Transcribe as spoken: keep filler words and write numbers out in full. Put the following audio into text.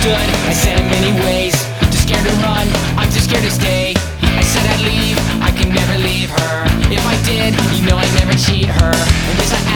misunderstood. I said in many ways, too scared to run, I'm too scared to stay. I said I'd leave, I can never leave her. If I did, you know I'd never cheat her. And this I